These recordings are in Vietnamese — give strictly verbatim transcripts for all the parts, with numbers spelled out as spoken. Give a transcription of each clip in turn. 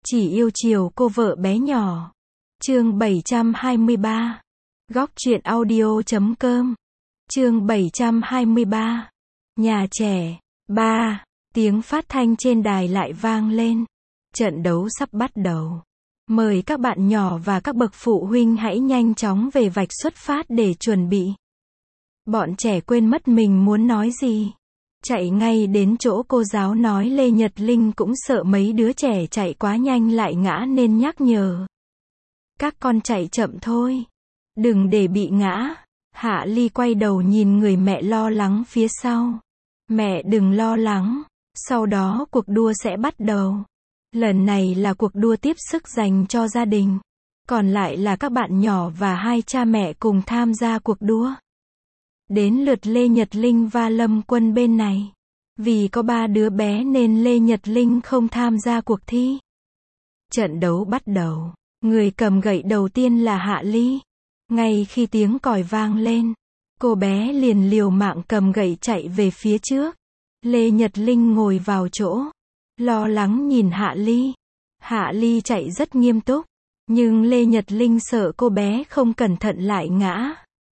Chỉ yêu chiều cô vợ bé nhỏ. Chương bảy trăm hai mươi ba. Góc truyện audio chấm com. Chương bảy trăm hai mươi ba. Nhà trẻ. Ba. Tiếng phát thanh trên đài lại vang lên. Trận đấu sắp bắt đầu. Mời các bạn nhỏ và các bậc phụ huynh hãy nhanh chóng về vạch xuất phát để chuẩn bị. Bọn trẻ quên mất mình muốn nói gì. Chạy ngay đến chỗ cô giáo nói. Lê Nhật Linh cũng sợ mấy đứa trẻ chạy quá nhanh lại ngã nên nhắc nhở. Các con chạy chậm thôi. Đừng để bị ngã. Hạ Ly quay đầu nhìn người mẹ lo lắng phía sau. Mẹ đừng lo lắng. Sau đó cuộc đua sẽ bắt đầu. Lần này là cuộc đua tiếp sức dành cho gia đình. Còn lại là các bạn nhỏ và hai cha mẹ cùng tham gia cuộc đua. Đến lượt Lê Nhật Linh và Lâm Quân bên này. Vì có ba đứa bé nên Lê Nhật Linh không tham gia cuộc thi. Trận đấu bắt đầu. Người cầm gậy đầu tiên là Hạ Ly. Ngay khi tiếng còi vang lên, cô bé liền liều mạng cầm gậy chạy về phía trước. Lê Nhật Linh ngồi vào chỗ, lo lắng nhìn Hạ Ly. Hạ Ly chạy rất nghiêm túc, nhưng Lê Nhật Linh sợ cô bé không cẩn thận lại ngã.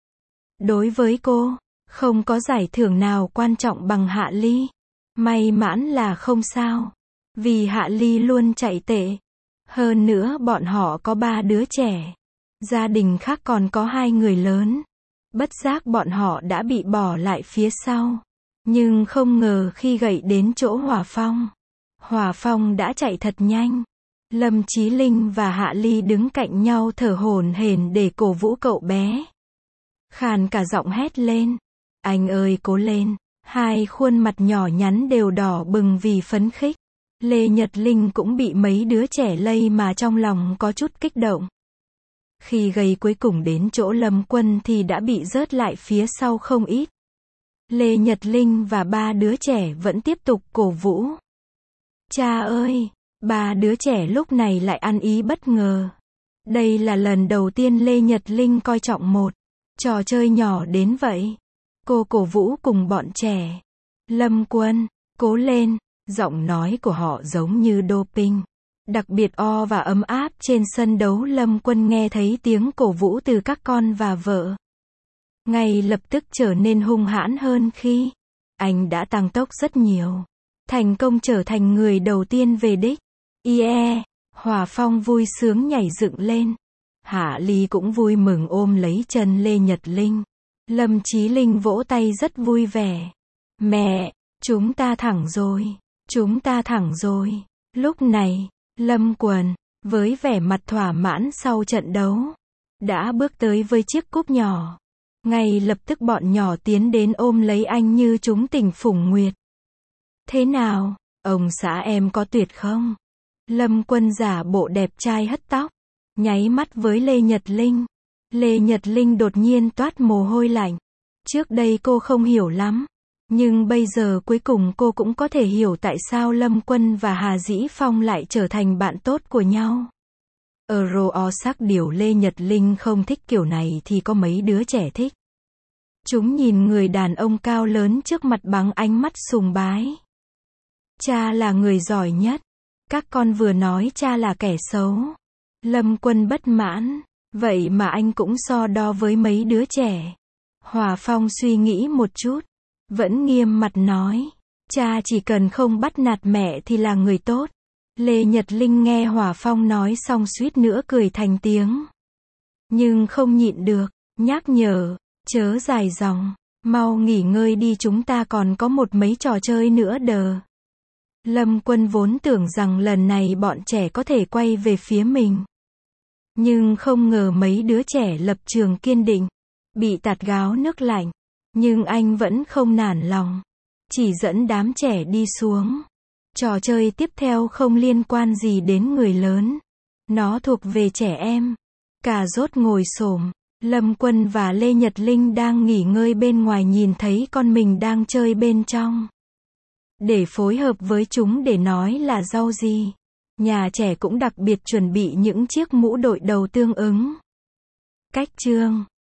Đối với cô, không có giải thưởng nào quan trọng bằng Hạ Ly. May mắn là không sao, vì Hạ Ly luôn chạy tệ. Hơn nữa bọn họ có ba đứa trẻ. Gia đình khác còn có hai người lớn. Bất giác bọn họ đã bị bỏ lại phía sau. Nhưng không ngờ khi gậy đến chỗ Hỏa Phong, Hỏa Phong đã chạy thật nhanh. Lâm Chí Linh và Hạ Ly đứng cạnh nhau thở hổn hển để cổ vũ cậu bé. Khàn cả giọng hét lên. Anh ơi cố lên. Hai khuôn mặt nhỏ nhắn đều đỏ bừng vì phấn khích. Lê Nhật Linh cũng bị mấy đứa trẻ lây mà trong lòng có chút kích động. Khi gầy cuối cùng đến chỗ Lâm Quân thì đã bị rớt lại phía sau không ít. Lê Nhật Linh và ba đứa trẻ vẫn tiếp tục cổ vũ. Cha ơi! Ba đứa trẻ lúc này lại ăn ý bất ngờ. Đây là lần đầu tiên Lê Nhật Linh coi trọng một trò chơi nhỏ đến vậy. Cô cổ vũ cùng bọn trẻ. Lâm Quân, cố lên! Giọng nói của họ giống như doping. Đặc biệt o và ấm áp trên sân đấu. Lâm Quân nghe thấy tiếng cổ vũ từ các con và vợ. Ngay lập tức trở nên hung hãn hơn khi anh đã tăng tốc rất nhiều. Thành công trở thành người đầu tiên về đích. Yeah! Hỏa Phong vui sướng nhảy dựng lên. Hạ Ly cũng vui mừng ôm lấy chân Lê Nhật Linh. Lâm Chí Linh vỗ tay rất vui vẻ. Mẹ! Chúng ta thẳng rồi! Chúng ta thẳng rồi! Lúc này, Lâm Quân, với vẻ mặt thỏa mãn sau trận đấu, đã bước tới với chiếc cúp nhỏ. Ngay lập tức bọn nhỏ tiến đến ôm lấy anh như chúng tình phủng nguyệt. Thế nào, ông xã em có tuyệt không? Lâm Quân giả bộ đẹp trai hất tóc, nháy mắt với Lê Nhật Linh. Lê Nhật Linh đột nhiên toát mồ hôi lạnh. Trước đây cô không hiểu lắm. Nhưng bây giờ cuối cùng cô cũng có thể hiểu tại sao Lâm Quân và Hà Dĩ Phong lại trở thành bạn tốt của nhau. Euro sắc điều Lê Nhật Linh không thích kiểu này thì có mấy đứa trẻ thích. Chúng nhìn người đàn ông cao lớn trước mặt bằng ánh mắt sùng bái. Cha là người giỏi nhất. Các con vừa nói cha là kẻ xấu. Lâm Quân bất mãn. Vậy mà anh cũng so đo với mấy đứa trẻ. Hỏa Phong suy nghĩ một chút. Vẫn nghiêm mặt nói. Cha chỉ cần không bắt nạt mẹ thì là người tốt. Lê Nhật Linh nghe Hỏa Phong nói xong suýt nữa cười thành tiếng. Nhưng không nhịn được, nhắc nhở. Chớ dài dòng. Mau nghỉ ngơi đi, chúng ta còn có một mấy trò chơi nữa đờ. Lâm Quân vốn tưởng rằng lần này bọn trẻ có thể quay về phía mình. Nhưng không ngờ mấy đứa trẻ lập trường kiên định. Bị tạt gáo nước lạnh. Nhưng anh vẫn không nản lòng. Chỉ dẫn đám trẻ đi xuống. Trò chơi tiếp theo không liên quan gì đến người lớn. Nó thuộc về trẻ em. Cà rốt ngồi xổm. Lâm Quân và Lê Nhật Linh đang nghỉ ngơi bên ngoài nhìn thấy con mình đang chơi bên trong. Để phối hợp với chúng để nói là rau gì. Nhà trẻ cũng đặc biệt chuẩn bị những chiếc mũ đội đầu tương ứng. Cách chương